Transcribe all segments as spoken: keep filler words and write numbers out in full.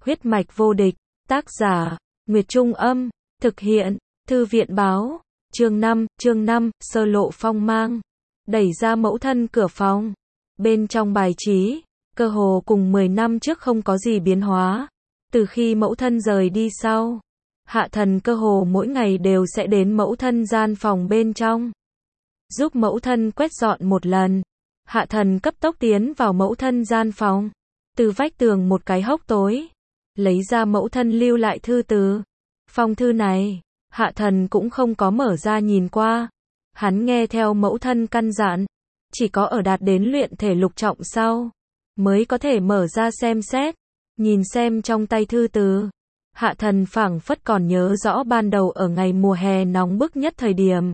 Huyết mạch vô địch, tác giả, Nguyệt Trung Âm, thực hiện, Thư viện báo, chương năm, chương năm, sơ lộ phong mang, đẩy ra mẫu thân cửa phòng. Bên trong bài trí, cơ hồ cùng mười năm trước không có gì biến hóa. Từ khi mẫu thân rời đi sau, Hạ Thần cơ hồ mỗi ngày đều sẽ đến mẫu thân gian phòng bên trong, giúp mẫu thân quét dọn một lần. Hạ Thần cấp tốc tiến vào mẫu thân gian phòng, từ vách tường một cái hốc tối, lấy ra mẫu thân lưu lại thư từ. Phong thư này, Hạ Thần cũng không có mở ra nhìn qua. Hắn nghe theo mẫu thân căn dặn, chỉ có ở đạt đến luyện thể lục trọng sau, mới có thể mở ra xem xét, nhìn xem trong tay thư từ. Hạ Thần phảng phất còn nhớ rõ ban đầu ở ngày mùa hè nóng bức nhất thời điểm.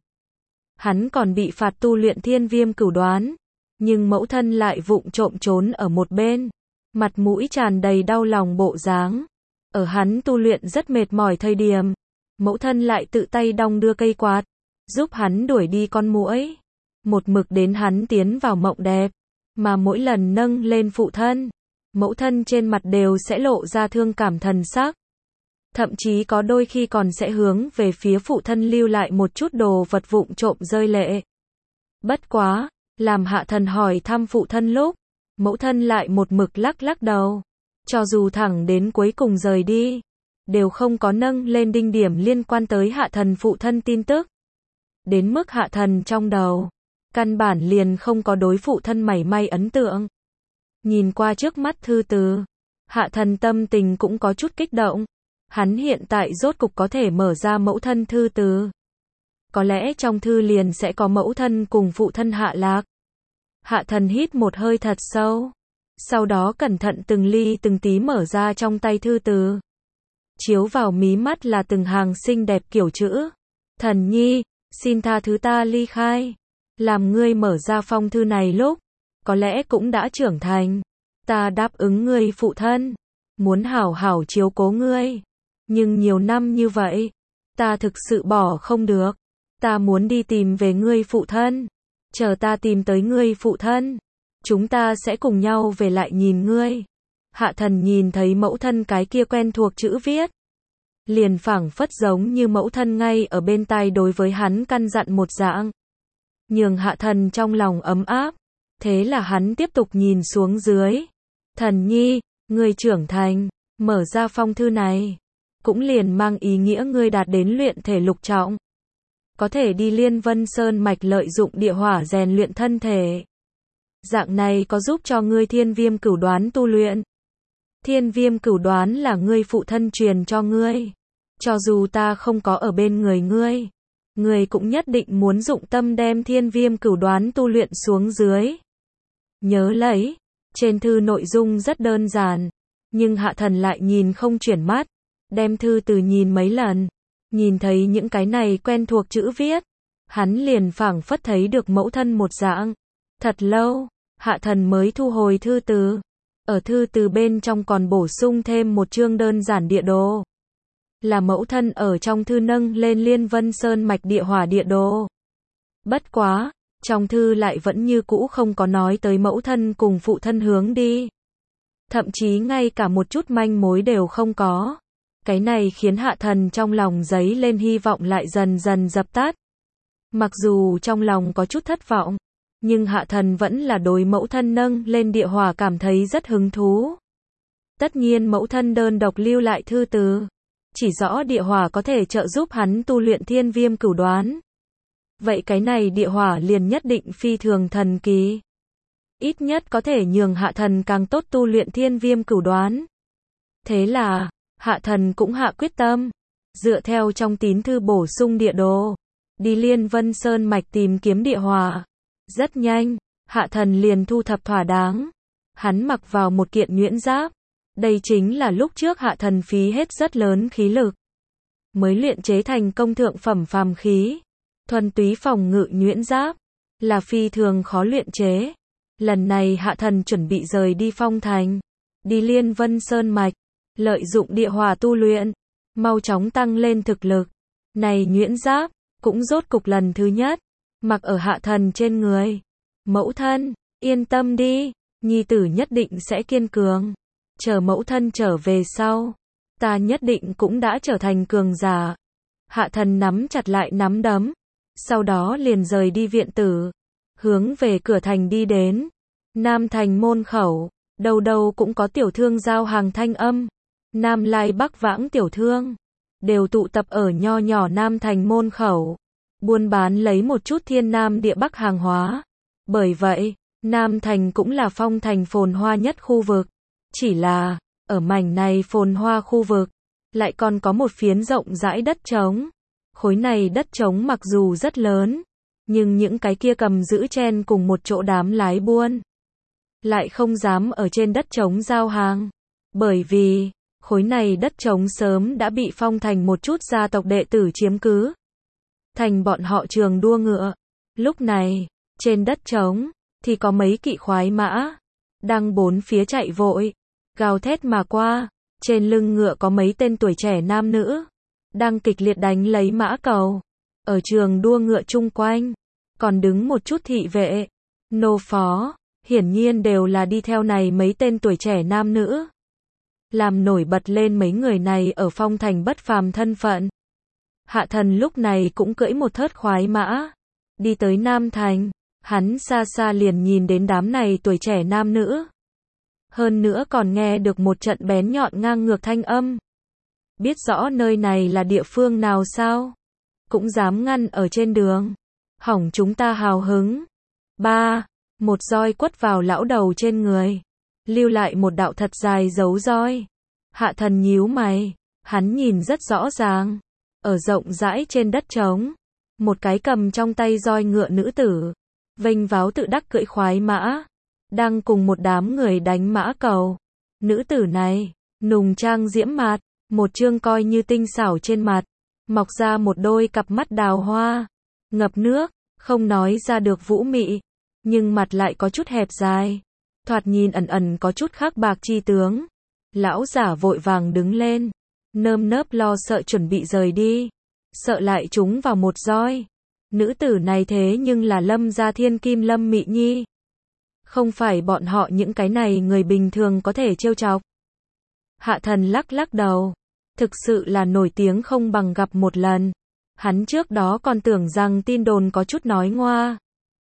Hắn còn bị phạt tu luyện thiên viêm cửu đoán, nhưng mẫu thân lại vụng trộm trốn ở một bên, mặt mũi tràn đầy đau lòng bộ dáng. Ở hắn tu luyện rất mệt mỏi thời điểm, mẫu thân lại tự tay đong đưa cây quạt, giúp hắn đuổi đi con muỗi. Một mực đến hắn tiến vào mộng đẹp, mà mỗi lần nâng lên phụ thân, mẫu thân trên mặt đều sẽ lộ ra thương cảm thần sắc. Thậm chí có đôi khi còn sẽ hướng về phía phụ thân lưu lại một chút đồ vật vụng trộm rơi lệ. Bất quá, làm Hạ Thần hỏi thăm phụ thân lúc, mẫu thân lại một mực lắc lắc đầu. Cho dù thẳng đến cuối cùng rời đi, đều không có nâng lên đinh điểm liên quan tới Hạ Thần phụ thân tin tức. Đến mức Hạ Thần trong đầu, căn bản liền không có đối phụ thân mảy may ấn tượng. Nhìn qua trước mắt thư từ, Hạ Thần tâm tình cũng có chút kích động. Hắn hiện tại rốt cục có thể mở ra mẫu thân thư từ. Có lẽ trong thư liền sẽ có mẫu thân cùng phụ thân hạ lạc. Hạ Thần hít một hơi thật sâu, sau đó cẩn thận từng ly từng tí mở ra trong tay thư từ. Chiếu vào mí mắt là từng hàng xinh đẹp kiểu chữ. Thần nhi, xin tha thứ ta ly khai. Làm ngươi mở ra phong thư này lúc, có lẽ cũng đã trưởng thành. Ta đáp ứng ngươi phụ thân, muốn hảo hảo chiếu cố ngươi. Nhưng nhiều năm như vậy, ta thực sự bỏ không được. Ta muốn đi tìm về ngươi phụ thân. Chờ ta tìm tới ngươi phụ thân, chúng ta sẽ cùng nhau về lại nhìn ngươi. Hạ Thần nhìn thấy mẫu thân cái kia quen thuộc chữ viết, liền phảng phất giống như mẫu thân ngay ở bên tai đối với hắn căn dặn một dạng, nhường Hạ Thần trong lòng ấm áp. Thế là hắn tiếp tục nhìn xuống dưới. Thần nhi, ngươi trưởng thành, mở ra phong thư này, cũng liền mang ý nghĩa ngươi đạt đến luyện thể lục trọng, có thể đi Liên Vân Sơn mạch lợi dụng địa hỏa rèn luyện thân thể. Dạng này có giúp cho ngươi thiên viêm cửu đoán tu luyện. Thiên viêm cửu đoán là ngươi phụ thân truyền cho ngươi. Cho dù ta không có ở bên người ngươi, ngươi cũng nhất định muốn dụng tâm đem thiên viêm cửu đoán tu luyện xuống dưới. Nhớ lấy, trên thư nội dung rất đơn giản, nhưng Hạ Thần lại nhìn không chuyển mắt, đem thư từ nhìn mấy lần. Nhìn thấy những cái này quen thuộc chữ viết, hắn liền phảng phất thấy được mẫu thân một dạng. Thật lâu, Hạ Thần mới thu hồi thư từ. Ở thư từ bên trong còn bổ sung thêm một chương đơn giản địa đồ. Là mẫu thân ở trong thư nâng lên Liên Vân Sơn mạch địa hỏa địa đồ. Bất quá, trong thư lại vẫn như cũ không có nói tới mẫu thân cùng phụ thân hướng đi. Thậm chí ngay cả một chút manh mối đều không có. Cái này khiến Hạ Thần trong lòng dấy lên hy vọng lại dần dần dập tắt. Mặc dù trong lòng có chút thất vọng, nhưng Hạ Thần vẫn là đối mẫu thân nâng lên địa hỏa cảm thấy rất hứng thú. Tất nhiên mẫu thân đơn độc lưu lại thư từ, chỉ rõ địa hỏa có thể trợ giúp hắn tu luyện thiên viêm cửu đoán. Vậy cái này địa hỏa liền nhất định phi thường thần kỳ. Ít nhất có thể nhường Hạ Thần càng tốt tu luyện thiên viêm cửu đoán. Thế là, Hạ Thần cũng hạ quyết tâm, dựa theo trong tín thư bổ sung địa đồ, đi Liên Vân Sơn mạch tìm kiếm địa hỏa. Rất nhanh, Hạ Thần liền thu thập thỏa đáng. Hắn mặc vào một kiện nhuyễn giáp. Đây chính là lúc trước Hạ Thần phí hết rất lớn khí lực mới luyện chế thành công thượng phẩm phàm khí. Thuần túy phòng ngự nhuyễn giáp là phi thường khó luyện chế. Lần này Hạ Thần chuẩn bị rời đi Phong Thành, đi Liên Vân Sơn mạch, lợi dụng địa hỏa tu luyện, mau chóng tăng lên thực lực. Này nhuyễn giáp, cũng rốt cục lần thứ nhất, mặc ở Hạ Thần trên người. Mẫu thân, yên tâm đi, nhi tử nhất định sẽ kiên cường. chờ mẫu thân trở về sau, ta nhất định cũng đã trở thành cường giả. Hạ thần nắm chặt lại nắm đấm, sau đó liền rời đi viện tử, hướng về cửa thành đi đến. Nam thành môn khẩu, đâu đâu cũng có tiểu thương giao hàng thanh âm. Nam lai bắc vãng tiểu thương, đều tụ tập ở nho nhỏ Nam thành môn khẩu, buôn bán lấy một chút thiên nam địa bắc hàng hóa. Bởi vậy, Nam thành cũng là phong thành phồn hoa nhất khu vực. Chỉ là, ở mảnh này phồn hoa khu vực, lại còn có một phiến rộng rãi đất trống. Khối này đất trống mặc dù rất lớn, nhưng những cái kia cầm giữ chen cùng một chỗ đám lái buôn, lại không dám ở trên đất trống giao hàng. Bởi vì, khối này đất trống sớm đã bị phong thành một chút gia tộc đệ tử chiếm cứ. Thành bọn họ trường đua ngựa. Lúc này, trên đất trống, thì có mấy kỵ khoái mã, đang bốn phía chạy vội, gào thét mà qua. Trên lưng ngựa có mấy tên tuổi trẻ nam nữ, đang kịch liệt đánh lấy mã cầu. Ở trường đua ngựa chung quanh, còn đứng một chút thị vệ, nô phó, hiển nhiên đều là đi theo này mấy tên tuổi trẻ nam nữ. Làm nổi bật lên mấy người này ở phong thành bất phàm thân phận. Hạ thần lúc này cũng cưỡi một thớt khoái mã, đi tới Nam thành, hắn xa xa liền nhìn đến đám này tuổi trẻ nam nữ. Hơn nữa còn nghe được một trận bén nhọn ngang ngược thanh âm. Biết rõ nơi này là địa phương nào sao? Cũng dám ngăn ở trên đường. Hỏng chúng ta hào hứng. Ba, một roi quất vào lão đầu trên người. Lưu lại một đạo thật dài dấu roi. Hạ thần nhíu mày. Hắn nhìn rất rõ ràng. Ở rộng rãi trên đất trống. Một cái cầm trong tay roi ngựa nữ tử. Vênh váo tự đắc cưỡi khoái mã. Đang cùng một đám người đánh mã cầu. Nữ tử này, nùng trang diễm mạt, một chương coi như tinh xảo trên mặt, mọc ra một đôi cặp mắt đào hoa, ngập nước, không nói ra được vũ mị, nhưng mặt lại có chút hẹp dài, thoạt nhìn ẩn ẩn có chút khắc bạc chi tướng. Lão giả vội vàng đứng lên, nơm nớp lo sợ chuẩn bị rời đi, sợ lại trúng vào một roi. Nữ tử này thế nhưng là Lâm gia thiên kim Lâm Mị Nhi. Không phải bọn họ những cái này người bình thường có thể trêu chọc. Hạ thần lắc lắc đầu. Thực sự là nổi tiếng không bằng gặp một lần. Hắn trước đó còn tưởng rằng tin đồn có chút nói ngoa.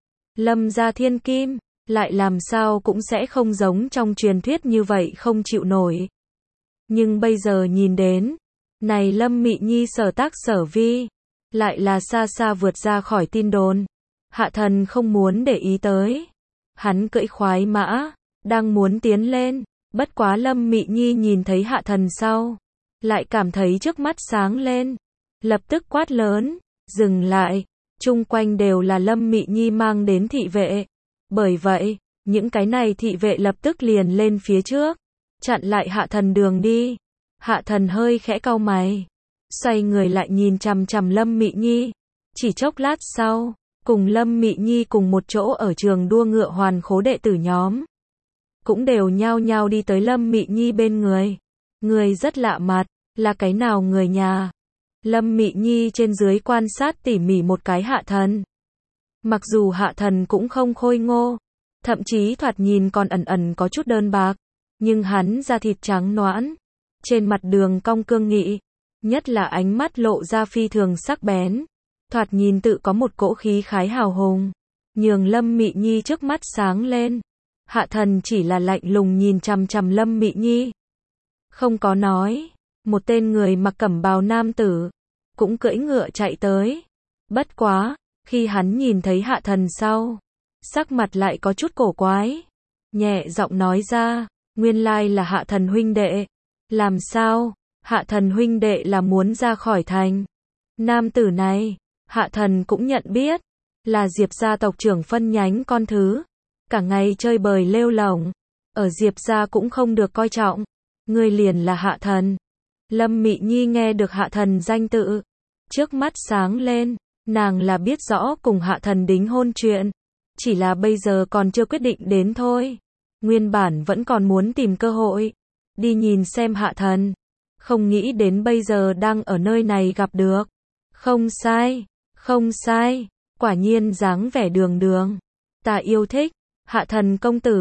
Lâm gia thiên kim, lại làm sao cũng sẽ không giống trong truyền thuyết như vậy không chịu nổi. Nhưng bây giờ nhìn đến, này Lâm Mị Nhi sở tác sở vi, lại là xa xa vượt ra khỏi tin đồn. Hạ thần không muốn để ý tới. Hắn cưỡi khoái mã, đang muốn tiến lên, bất quá Lâm Mị Nhi nhìn thấy hạ thần sau, lại cảm thấy trước mắt sáng lên, lập tức quát lớn, dừng lại, chung quanh đều là Lâm Mị Nhi mang đến thị vệ, bởi vậy, những cái này thị vệ lập tức liền lên phía trước, chặn lại hạ thần đường đi. Hạ thần hơi khẽ cau mày, xoay người lại nhìn chằm chằm Lâm Mị Nhi, chỉ chốc lát sau, cùng Lâm Mị Nhi cùng một chỗ ở trường đua ngựa hoàn khố đệ tử nhóm, cũng đều nhao nhao đi tới Lâm Mị Nhi bên người. Người rất lạ mặt, là cái nào người nhà? Lâm Mị Nhi trên dưới quan sát tỉ mỉ một cái hạ thần. Mặc dù hạ thần cũng không khôi ngô, thậm chí thoạt nhìn còn ẩn ẩn có chút đơn bạc, nhưng hắn da thịt trắng nõn, trên mặt đường cong cương nghị, nhất là ánh mắt lộ ra phi thường sắc bén. Thoạt nhìn tự có một cỗ khí khái hào hùng, nhường Lâm Mị Nhi trước mắt sáng lên. Hạ thần chỉ là lạnh lùng nhìn chằm chằm Lâm Mị Nhi, không có nói. Một tên người mặc cẩm bào nam tử, cũng cưỡi ngựa chạy tới. Bất quá, khi hắn nhìn thấy hạ thần sau, sắc mặt lại có chút cổ quái, nhẹ giọng nói ra, nguyên lai là hạ thần huynh đệ. Làm sao? Hạ thần huynh đệ là muốn ra khỏi thành. Nam tử này, hạ thần cũng nhận biết, là Diệp gia tộc trưởng phân nhánh con thứ, cả ngày chơi bời lêu lổng, ở Diệp gia cũng không được coi trọng. Ngươi liền là hạ thần. Lâm Mị Nhi nghe được hạ thần danh tự, trước mắt sáng lên, nàng là biết rõ cùng hạ thần đính hôn chuyện, chỉ là bây giờ còn chưa quyết định đến thôi. Nguyên bản vẫn còn muốn tìm cơ hội, đi nhìn xem hạ thần, không nghĩ đến bây giờ đang ở nơi này gặp được. Không sai, không sai, quả nhiên dáng vẻ đường đường. Ta yêu thích, hạ thần công tử,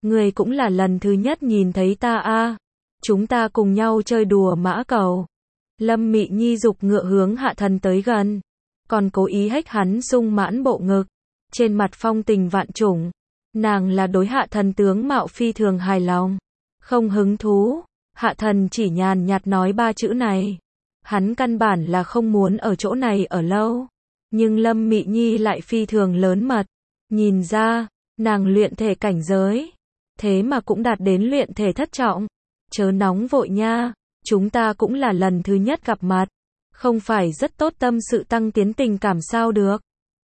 Ngươi cũng là lần thứ nhất nhìn thấy ta a. Chúng ta cùng nhau chơi đùa mã cầu. Lâm Mị Nhi giục ngựa hướng Hạ Thần tới gần, còn cố ý hách hắn sung mãn bộ ngực, trên mặt phong tình vạn trùng. Nàng là đối Hạ Thần tướng mạo phi thường hài lòng, không hứng thú. Hạ Thần chỉ nhàn nhạt nói ba chữ này. Hắn căn bản là không muốn ở chỗ này ở lâu. Nhưng Lâm Mị Nhi lại phi thường lớn mật. Nhìn ra, nàng luyện thể cảnh giới. Thế mà cũng đạt đến luyện thể thất trọng. Chớ nóng vội nha, chúng ta cũng là lần thứ nhất gặp mặt. Không phải rất tốt tâm sự tăng tiến tình cảm sao được.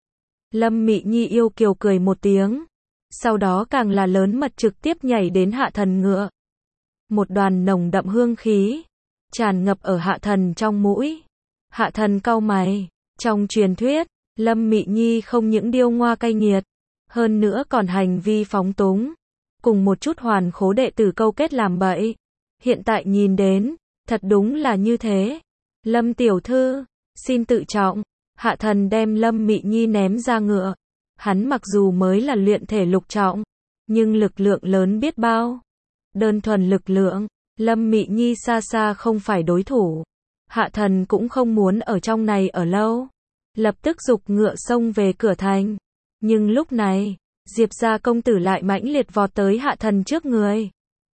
Lâm Mị Nhi yêu kiều cười một tiếng. Sau đó càng là lớn mật trực tiếp nhảy đến Hạ Thần ngựa. Một đoàn nồng đậm hương khí tràn ngập ở Hạ Thần trong mũi. Hạ Thần cau mày. Trong truyền thuyết, Lâm Mị Nhi không những điêu ngoa cay nghiệt, hơn nữa còn hành vi phóng túng, cùng một chút hoàn khố đệ tử câu kết làm bậy. Hiện tại nhìn đến, thật đúng là như thế. Lâm tiểu thư, xin tự trọng. Hạ Thần đem Lâm Mị Nhi ném ra ngựa. Hắn mặc dù mới là luyện thể lục trọng, nhưng lực lượng lớn biết bao. Đơn thuần lực lượng, Lâm Mị Nhi xa xa không phải đối thủ. Hạ Thần cũng không muốn ở trong này ở lâu, lập tức giục ngựa xông về cửa thành. Nhưng lúc này, Diệp gia công tử lại mãnh liệt vọt tới Hạ Thần trước người.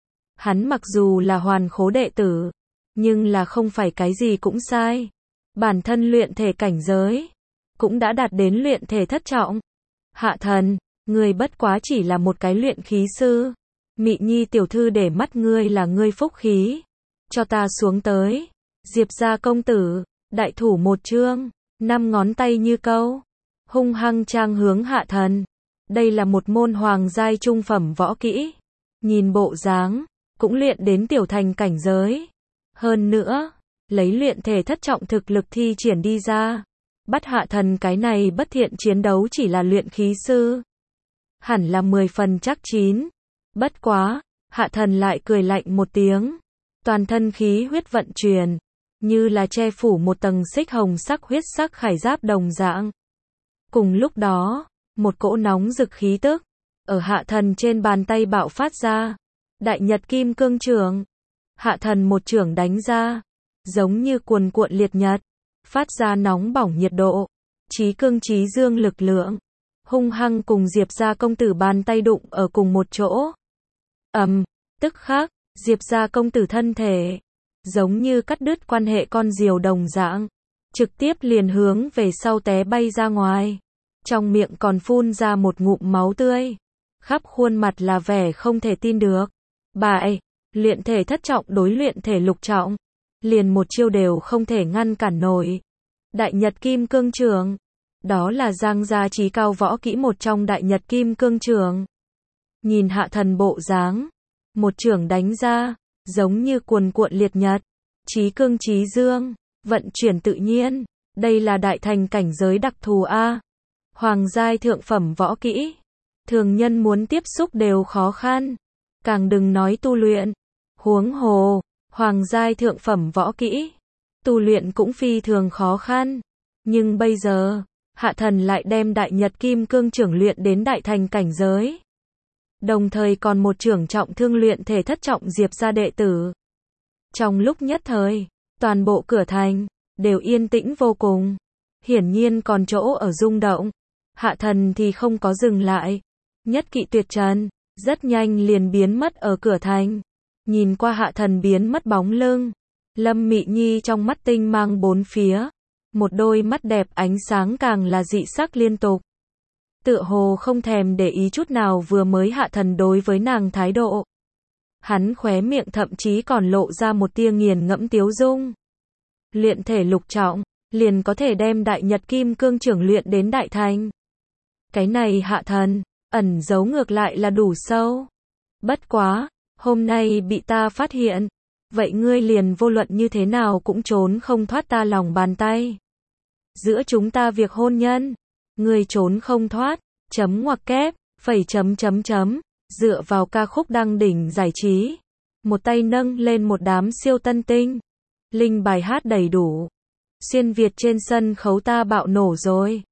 Hắn mặc dù là hoàn khố đệ tử, nhưng là không phải cái gì cũng sai. Bản thân luyện thể cảnh giới, cũng đã đạt đến luyện thể thất trọng. Hạ Thần, ngươi bất quá chỉ là một cái luyện khí sư. Mị Nhi tiểu thư để mắt ngươi là ngươi phúc khí. Cho ta xuống tới. Diệp gia công tử, đại thủ một chương, năm ngón tay như câu, hung hăng trang hướng Hạ Thần. Đây là một môn hoàng giai trung phẩm võ kỹ. Nhìn bộ dáng, cũng luyện đến tiểu thành cảnh giới. Hơn nữa, lấy luyện thể thất trọng thực lực thi triển đi ra. Bắt Hạ Thần cái này bất thiện chiến đấu chỉ là luyện khí sư. Hẳn là mười phần chắc chín. Bất quá, Hạ Thần lại cười lạnh một tiếng. Toàn thân khí huyết vận chuyển, như là che phủ một tầng xích hồng sắc huyết sắc khải giáp đồng dạng. Cùng lúc đó, một cỗ nóng rực khí tức, ở Hạ Thần trên bàn tay bạo phát ra. Đại Nhật Kim Cương Chưởng. Hạ Thần một chưởng đánh ra, giống như cuồn cuộn liệt nhật, phát ra nóng bỏng nhiệt độ, chí cương chí dương lực lượng, hung hăng cùng Diệp gia công tử bàn tay đụng ở cùng một chỗ. Ầm, um, tức khắc, Diệp gia công tử thân thể, giống như cắt đứt quan hệ con diều đồng dạng, trực tiếp liền hướng về sau té bay ra ngoài. Trong miệng còn phun ra một ngụm máu tươi, khắp khuôn mặt là vẻ không thể tin được. Bại, luyện thể thất trọng đối luyện thể lục trọng, liền một chiêu đều không thể ngăn cản nổi. Đại Nhật Kim Cương Chưởng, đó là Giang gia chí cao võ kỹ một trong Đại Nhật Kim Cương Chưởng. Nhìn Hạ Thần bộ dáng, một chưởng đánh ra, giống như cuồn cuộn liệt nhật, chí cương chí dương, vận chuyển tự nhiên. Đây là đại thành cảnh giới đặc thù a. Hoàng giai thượng phẩm võ kỹ, thường nhân muốn tiếp xúc đều khó khăn, càng đừng nói tu luyện. Huống hồ, hoàng giai thượng phẩm võ kỹ, tu luyện cũng phi thường khó khăn. Nhưng bây giờ, Hạ Thần lại đem Đại Nhật Kim Cương Chưởng luyện đến đại thành cảnh giới. Đồng thời còn một chưởng trọng thương luyện thể thất trọng Diệp gia đệ tử. Trong lúc nhất thời, toàn bộ cửa thành đều yên tĩnh vô cùng. Hiển nhiên còn chỗ ở rung động. Hạ Thần thì không có dừng lại. Nhất kỵ tuyệt trần, rất nhanh liền biến mất ở cửa thành. Nhìn qua Hạ Thần biến mất bóng lưng, Lâm Mị Nhi trong mắt tinh mang bốn phía, một đôi mắt đẹp ánh sáng càng là dị sắc liên tục. Tựa hồ không thèm để ý chút nào vừa mới Hạ Thần đối với nàng thái độ. Hắn khóe miệng thậm chí còn lộ ra một tia nghiền ngẫm tiếu dung. Luyện thể lục trọng, liền có thể đem Đại Nhật Kim Cương Chưởng luyện đến đại thành. Cái này Hạ Thần, ẩn giấu ngược lại là đủ sâu. Bất quá, hôm nay bị ta phát hiện, vậy ngươi liền vô luận như thế nào cũng trốn không thoát ta lòng bàn tay. Giữa chúng ta việc hôn nhân, ngươi trốn không thoát, chấm ngoặc kép, phẩy chấm chấm chấm, dựa vào ca khúc đăng đỉnh giải trí. Một tay nâng lên một đám siêu tân tinh. Linh bài hát đầy đủ. Xuyên Việt trên sân khấu ta bạo nổ rồi.